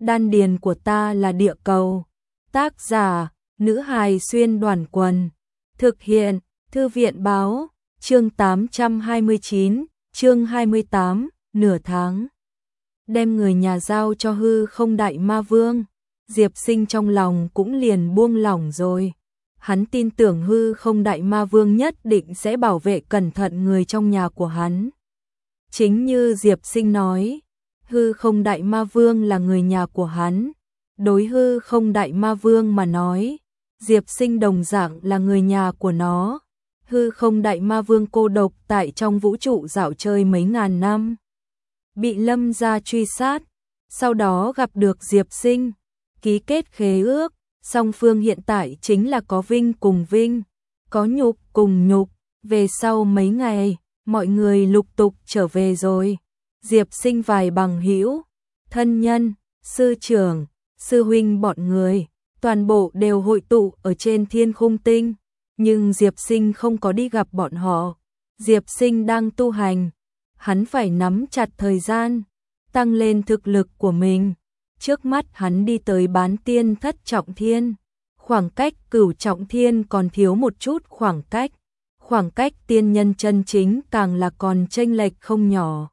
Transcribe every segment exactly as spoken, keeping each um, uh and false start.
Đan điền của ta là địa cầu. Tác giả, nữ hài xuyên đoàn quần. Thực hiện, thư viện báo, chương tám trăm hai mươi chín, chương hai mươi tám, nửa tháng. Đem người nhà giao cho hư không đại ma vương, Diệp Sinh trong lòng cũng liền buông lỏng rồi. Hắn tin tưởng hư không đại ma vương nhất định sẽ bảo vệ cẩn thận người trong nhà của hắn. Chính như Diệp Sinh nói, hư không đại ma vương là người nhà của hắn. Đối hư không đại ma vương mà nói, Diệp Sinh đồng dạng là người nhà của nó. Hư không đại ma vương cô độc tại trong vũ trụ dạo chơi mấy ngàn năm. Bị Lâm gia truy sát, sau đó gặp được Diệp Sinh, ký kết khế ước, song phương hiện tại chính là có vinh cùng vinh, có nhục cùng nhục. Về sau mấy ngày, mọi người lục tục trở về rồi. Diệp Sinh vài bằng hữu, thân nhân, sư trưởng, sư huynh bọn người, toàn bộ đều hội tụ ở trên thiên khung tinh. Nhưng Diệp Sinh không có đi gặp bọn họ. Diệp Sinh đang tu hành, hắn phải nắm chặt thời gian, tăng lên thực lực của mình. Trước mắt hắn đi tới bán tiên thất trọng thiên, khoảng cách cửu trọng thiên còn thiếu một chút khoảng cách, khoảng cách tiên nhân chân chính càng là còn chênh lệch không nhỏ.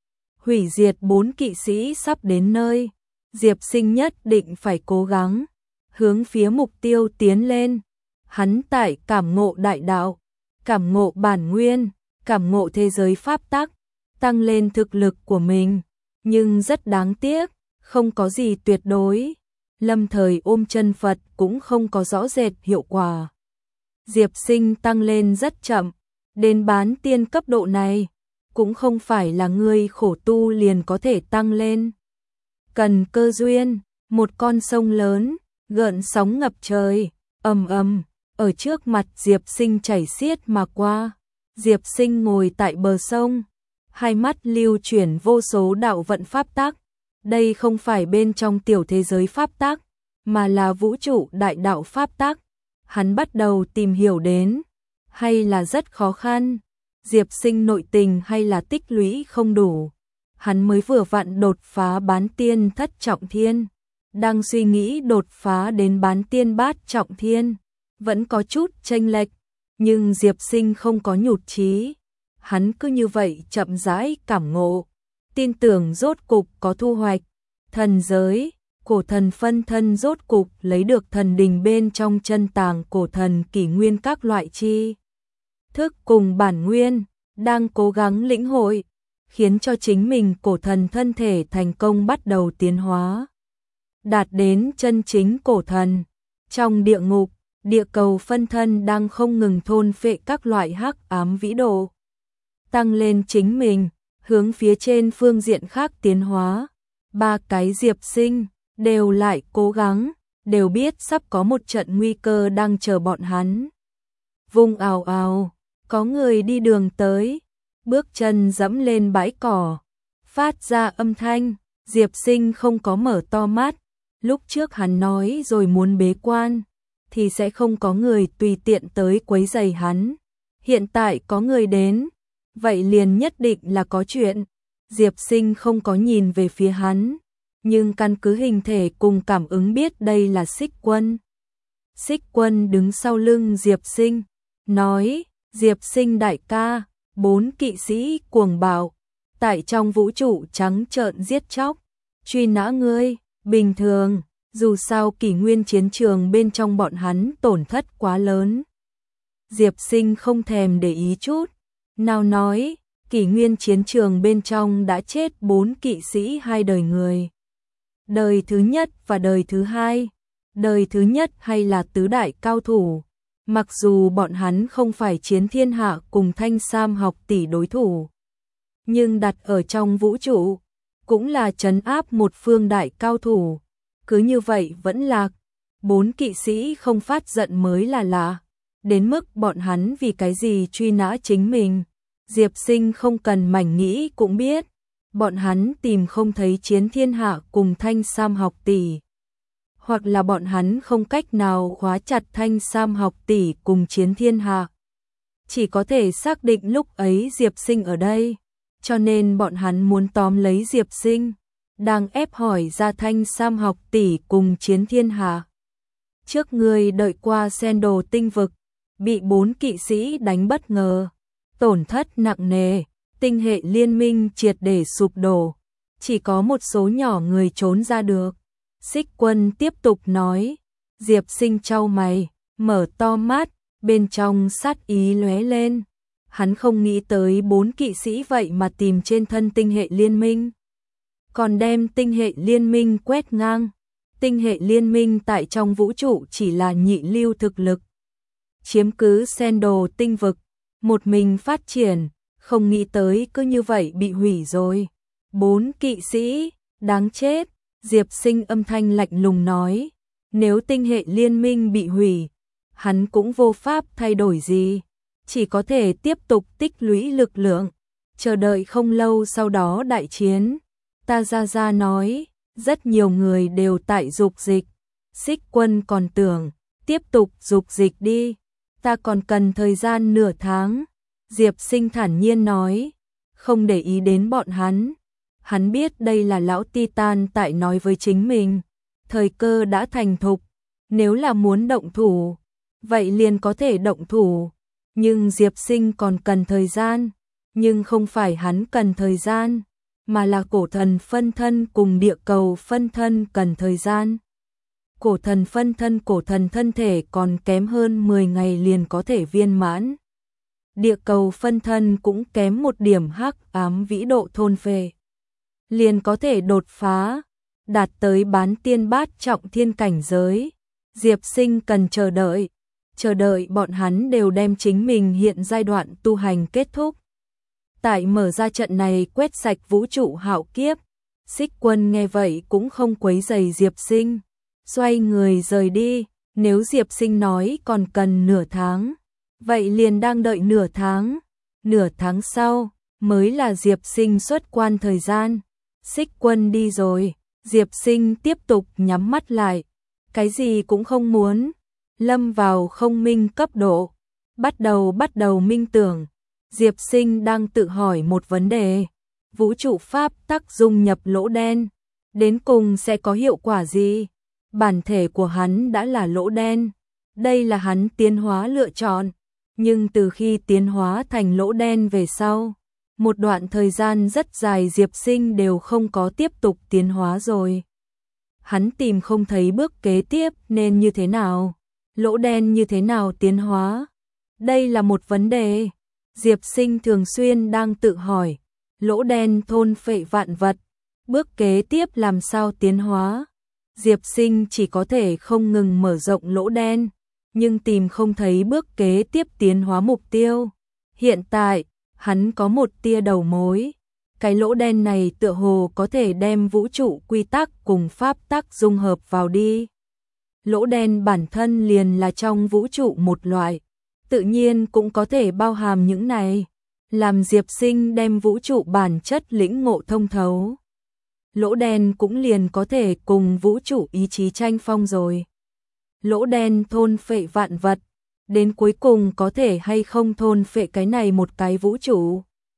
Hủy diệt bốn kỵ sĩ sắp đến nơi, Diệp Sinh nhất định phải cố gắng, hướng phía mục tiêu tiến lên. Hắn tại cảm ngộ đại đạo, cảm ngộ bản nguyên, cảm ngộ thế giới pháp tắc, tăng lên thực lực của mình, nhưng rất đáng tiếc, không có gì tuyệt đối. Lâm thời ôm chân Phật cũng không có rõ rệt hiệu quả. Diệp Sinh tăng lên rất chậm, đến bán tiên cấp độ này, cũng không phải là người khổ tu liền có thể tăng lên. Cần cơ duyên, một con sông lớn, gợn sóng ngập trời, ầm ầm, ở trước mặt Diệp Sinh chảy xiết mà qua. Diệp Sinh ngồi tại bờ sông, hai mắt lưu chuyển vô số đạo vận pháp tắc. Đây không phải bên trong tiểu thế giới pháp tắc, mà là vũ trụ đại đạo pháp tắc. Hắn bắt đầu tìm hiểu đến, hay là rất khó khăn. Diệp Sinh nội tình hay là tích lũy không đủ. Hắn mới vừa vặn đột phá bán tiên thất trọng thiên, đang suy nghĩ đột phá đến bán tiên bát trọng thiên, vẫn có chút chênh lệch, nhưng Diệp Sinh không có nhụt chí. Hắn cứ như vậy chậm rãi cảm ngộ, tin tưởng rốt cục có thu hoạch. Thần giới, cổ thần phân thân rốt cục lấy được thần đình bên trong chân tàng cổ thần kỷ nguyên các loại chi thức cùng bản nguyên, đang cố gắng lĩnh hội, khiến cho chính mình cổ thần thân thể thành công bắt đầu tiến hóa, đạt đến chân chính cổ thần. Trong địa ngục, địa cầu phân thân đang không ngừng thôn phệ các loại hắc ám vĩ độ, tăng lên chính mình, hướng phía trên phương diện khác tiến hóa. Ba cái Diệp Sinh đều lại cố gắng, đều biết sắp có một trận nguy cơ đang chờ bọn hắn. Vùng ào ào, có người đi đường tới, bước chân dẫm lên bãi cỏ, phát ra âm thanh. Diệp Sinh không có mở to mắt, lúc trước hắn nói rồi muốn bế quan, thì sẽ không có người tùy tiện tới quấy rầy hắn. Hiện tại có người đến, vậy liền nhất định là có chuyện. Diệp Sinh không có nhìn về phía hắn, nhưng căn cứ hình thể cùng cảm ứng biết đây là Xích Quân. Xích Quân đứng sau lưng Diệp Sinh, nói, Diệp Sinh đại ca, bốn kỵ sĩ cuồng bạo, tại trong vũ trụ trắng trợn giết chóc, truy nã ngươi. Bình thường, dù sao kỷ nguyên chiến trường bên trong bọn hắn tổn thất quá lớn. Diệp Sinh không thèm để ý chút, nào nói, kỷ nguyên chiến trường bên trong đã chết bốn kỵ sĩ hai đời người. Đời thứ nhất và đời thứ hai. Đời thứ nhất hay là tứ đại cao thủ. Mặc dù bọn hắn không phải chiến thiên hạ cùng Thanh Sam học tỷ đối thủ, nhưng đặt ở trong vũ trụ, cũng là trấn áp một phương đại cao thủ. Cứ như vậy vẫn lạc, bốn kỵ sĩ không phát giận mới là lạ. Đến mức bọn hắn vì cái gì truy nã chính mình, Diệp Sinh không cần mảnh nghĩ cũng biết. Bọn hắn tìm không thấy chiến thiên hạ cùng Thanh Sam học tỷ, hoặc là bọn hắn không cách nào khóa chặt Thanh Sam học tỷ cùng chiến thiên hạ. Chỉ có thể xác định lúc ấy Diệp Sinh ở đây, cho nên bọn hắn muốn tóm lấy Diệp Sinh. đang ép hỏi ra Thanh Sam học tỷ cùng chiến thiên hạ. Trước người đợi qua sen đồ tinh vực, bị bốn kỵ sĩ đánh bất ngờ, tổn thất nặng nề, tinh hệ liên minh triệt để sụp đổ, chỉ có một số nhỏ người trốn ra được. Xích Quân tiếp tục nói, Diệp Sinh chau mày, mở to mắt, bên trong sát ý lóe lên. Hắn không nghĩ tới bốn kỵ sĩ vậy mà tìm trên thân tinh hệ liên minh, còn đem tinh hệ liên minh quét ngang. Tinh hệ liên minh tại trong vũ trụ chỉ là nhị lưu thực lực, chiếm cứ sen đồ tinh vực, một mình phát triển, không nghĩ tới cứ như vậy bị hủy rồi. Bốn kỵ sĩ, đáng chết, Diệp Sinh âm thanh lạnh lùng nói, nếu tinh hệ liên minh bị hủy, hắn cũng vô pháp thay đổi gì, chỉ có thể tiếp tục tích lũy lực lượng, chờ đợi không lâu sau đó đại chiến. Ta ra ra nói, rất nhiều người đều tại dục dịch. Xích Quân còn tưởng, tiếp tục dục dịch đi, ta còn cần thời gian nửa tháng. Diệp Sinh thản nhiên nói, không để ý đến bọn hắn. Hắn biết đây là lão Titan tại nói với chính mình, thời cơ đã thành thục, nếu là muốn động thủ, vậy liền có thể động thủ. Nhưng Diệp Sinh còn cần thời gian, nhưng không phải hắn cần thời gian, mà là cổ thần phân thân cùng địa cầu phân thân cần thời gian. Cổ thần phân thân cổ thần thân thể còn kém hơn mười ngày liền có thể viên mãn. Địa cầu phân thân cũng kém một điểm hắc ám vĩ độ thôn phệ, liền có thể đột phá, đạt tới bán tiên bát trọng thiên cảnh giới. Diệp Sinh cần chờ đợi, chờ đợi bọn hắn đều đem chính mình hiện giai đoạn tu hành kết thúc. Tại mở ra trận này quét sạch vũ trụ hạo kiếp, Xích Quân nghe vậy cũng không quấy rầy Diệp Sinh, xoay người rời đi. Nếu Diệp Sinh nói còn cần nửa tháng, vậy liền đang đợi nửa tháng, nửa tháng sau mới là Diệp Sinh xuất quan thời gian. Xích Quân đi rồi, Diệp Sinh tiếp tục nhắm mắt lại, cái gì cũng không muốn, lâm vào không minh cấp độ, bắt đầu bắt đầu minh tưởng. Diệp Sinh đang tự hỏi một vấn đề, vũ trụ pháp tắc dung nhập lỗ đen, đến cùng sẽ có hiệu quả gì? Bản thể của hắn đã là lỗ đen, đây là hắn tiến hóa lựa chọn, nhưng từ khi tiến hóa thành lỗ đen về sau, một đoạn thời gian rất dài Diệp Sinh đều không có tiếp tục tiến hóa rồi. Hắn tìm không thấy bước kế tiếp nên như thế nào, lỗ đen như thế nào tiến hóa? Đây là một vấn đề. Diệp Sinh thường xuyên đang tự hỏi, lỗ đen thôn phệ vạn vật, bước kế tiếp làm sao tiến hóa? Diệp Sinh chỉ có thể không ngừng mở rộng lỗ đen, nhưng tìm không thấy bước kế tiếp tiến hóa mục tiêu. Hiện tại, hắn có một tia đầu mối, cái lỗ đen này tựa hồ có thể đem vũ trụ quy tắc cùng pháp tắc dung hợp vào đi. Lỗ đen bản thân liền là trong vũ trụ một loại, tự nhiên cũng có thể bao hàm những này, làm Diệp Sinh đem vũ trụ bản chất lĩnh ngộ thông thấu. Lỗ đen cũng liền có thể cùng vũ trụ ý chí tranh phong rồi. Lỗ đen thôn phệ vạn vật, đến cuối cùng có thể hay không thôn phệ cái này một cái vũ trụ?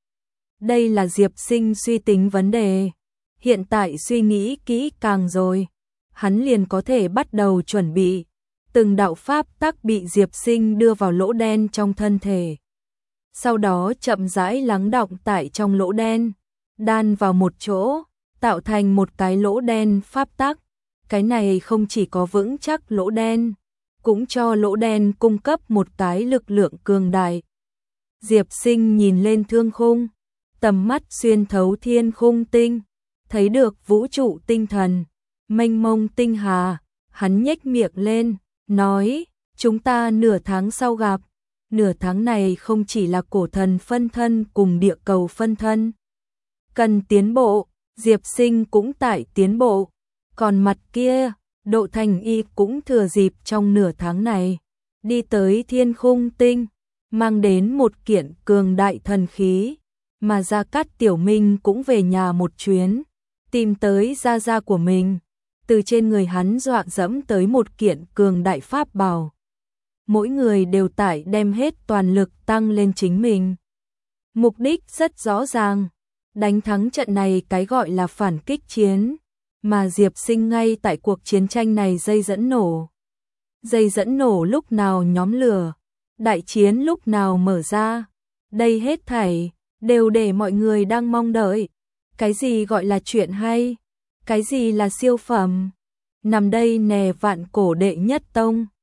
Đây là Diệp Sinh suy tính vấn đề. Hiện tại suy nghĩ kỹ càng rồi, hắn liền có thể bắt đầu chuẩn bị. Từng đạo pháp tắc bị Diệp Sinh đưa vào lỗ đen trong thân thể, sau đó chậm rãi lắng đọng tại trong lỗ đen, đan vào một chỗ, tạo thành một cái lỗ đen pháp tắc. Cái này không chỉ có vững chắc lỗ đen, cũng cho lỗ đen cung cấp một cái lực lượng cường đại. Diệp Sinh nhìn lên thương khung, tầm mắt xuyên thấu thiên khung tinh, thấy được vũ trụ tinh thần, mênh mông tinh hà. Hắn nhếch miệng lên, nói, chúng ta nửa tháng sau gặp. Nửa tháng này không chỉ là cổ thần phân thân cùng địa cầu phân thân cần tiến bộ, Diệp Sinh cũng tại tiến bộ. Còn mặt kia, Độ Thành Y cũng thừa dịp trong nửa tháng này, đi tới thiên khung tinh, mang đến một kiện cường đại thần khí, mà Gia Cát Tiểu Minh cũng về nhà một chuyến, tìm tới gia gia của mình, từ trên người hắn dọa dẫm tới một kiện cường đại pháp bảo. Mỗi người đều tại đem hết toàn lực tăng lên chính mình. Mục đích rất rõ ràng, Đánh thắng trận này cái gọi là phản kích chiến, mà Diệp Sinh ngay tại cuộc chiến tranh này dây dẫn nổ. Dây dẫn nổ lúc nào nhóm lửa, đại chiến lúc nào mở ra. Đây hết thảy đều để mọi người đang mong đợi. Cái gì gọi là chuyện hay? Cái gì là siêu phẩm? Nằm đây nè vạn cổ đệ nhất tông.